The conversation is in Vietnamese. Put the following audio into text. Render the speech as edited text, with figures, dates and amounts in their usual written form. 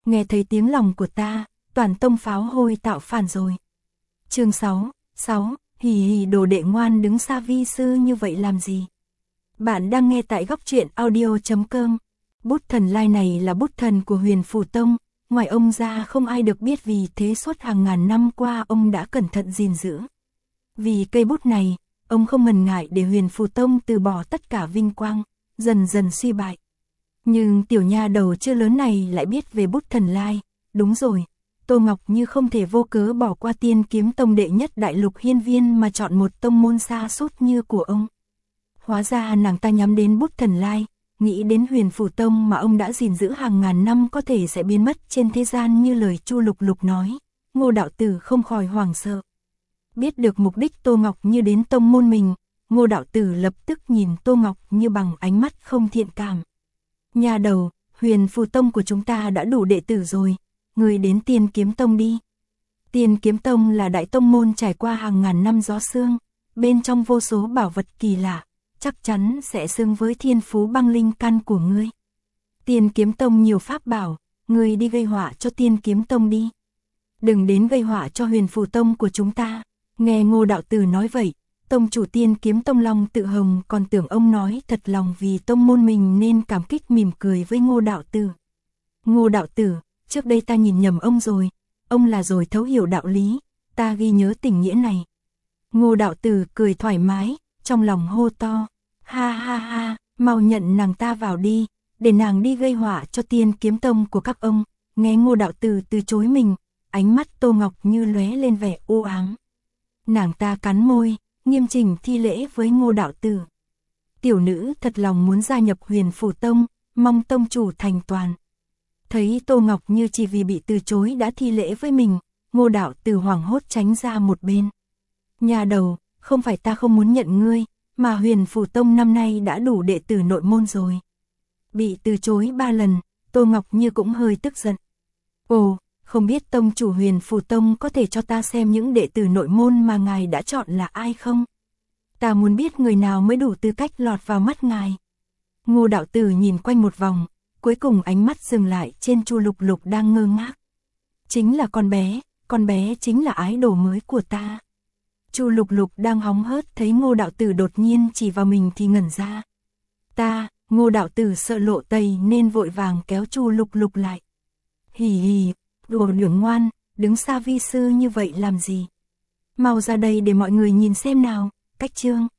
nghe thấy tiếng lòng của ta, toàn tông pháo hôi tạo phản rồi. Chương 6, hì hì đồ đệ ngoan đứng xa vi sư như vậy làm gì? Bạn đang nghe tại góc truyện audio.com. Bút thần lai này là bút thần của Huyền Phù Tông, ngoài ông ra không ai được biết, vì thế suốt hàng ngàn năm qua ông đã cẩn thận gìn giữ. Vì cây bút này, ông không ngần ngại để Huyền Phù Tông từ bỏ tất cả vinh quang, dần dần suy bại. Nhưng tiểu nha đầu chưa lớn này lại biết về bút thần lai. Đúng rồi, Tô Ngọc Như không thể vô cớ bỏ qua Tiên Kiếm Tông đệ nhất đại lục hiên viên mà chọn một tông môn xa xốt như của ông. Hóa ra nàng ta nhắm đến bút thần lai, nghĩ đến Huyền Phù Tông mà ông đã gìn giữ hàng ngàn năm có thể sẽ biến mất trên thế gian như lời Chu Lục Lục nói. Ngô đạo tử không khỏi hoảng sợ. Biết được mục đích Tô Ngọc Như đến tông môn mình, Ngô đạo tử lập tức nhìn Tô Ngọc Như bằng ánh mắt không thiện cảm. Nhà đầu, Huyền Phù Tông của chúng ta đã đủ đệ tử rồi, người đến Tiên Kiếm Tông đi. Tiên Kiếm Tông là đại tông môn trải qua hàng ngàn năm gió sương, bên trong vô số bảo vật kỳ lạ, chắc chắn sẽ xứng với thiên phú băng linh căn của ngươi. Tiên Kiếm Tông nhiều pháp bảo, ngươi đi gây họa cho Tiên Kiếm Tông đi. Đừng đến gây họa cho Huyền Phù Tông của chúng ta. Nghe Ngô đạo tử nói vậy, tông chủ Tiên Kiếm Tông Long Tự Hồng còn tưởng ông nói thật lòng vì tông môn mình nên cảm kích mỉm cười với Ngô đạo tử. Ngô đạo tử, trước đây ta nhìn nhầm ông rồi, ông là rồi thấu hiểu đạo lý, ta ghi nhớ tình nghĩa này. Ngô đạo tử cười thoải mái, trong lòng hô to, ha ha ha, mau nhận nàng ta vào đi, để nàng đi gây họa cho Tiên Kiếm Tông của các ông. Nghe Ngô đạo tử từ chối mình, ánh mắt Tô Ngọc Như lóe lên vẻ u ám. Nàng ta cắn môi, nghiêm chỉnh thi lễ với Ngô đạo tử. Tiểu nữ thật lòng muốn gia nhập Huyền Phù Tông, mong tông chủ thành toàn. Thấy Tô Ngọc Như chỉ vì bị từ chối đã thi lễ với mình, Ngô đạo tử hoảng hốt tránh ra một bên. Nhà đầu, không phải ta không muốn nhận ngươi, mà Huyền Phù Tông năm nay đã đủ đệ tử nội môn rồi. Bị từ chối 3 lần, Tô Ngọc Như cũng hơi tức giận. Ồ, không biết tông chủ Huyền Phù Tông có thể cho ta xem những đệ tử nội môn mà ngài đã chọn là ai không? Ta muốn biết người nào mới đủ tư cách lọt vào mắt ngài. Ngô đạo tử nhìn quanh một vòng, cuối cùng ánh mắt dừng lại trên Chu Lục Lục đang ngơ ngác. Chính là con bé chính là ái đồ mới của ta. Chu Lục Lục đang hóng hớt thấy Ngô đạo tử đột nhiên chỉ vào mình thì ngẩn ra. Ngô đạo tử sợ lộ tẩy nên vội vàng kéo Chu Lục Lục lại. Hì hì, đồ lưỡng ngoan, đứng xa vi sư như vậy làm gì? Mau ra đây để mọi người nhìn xem nào. Cách chương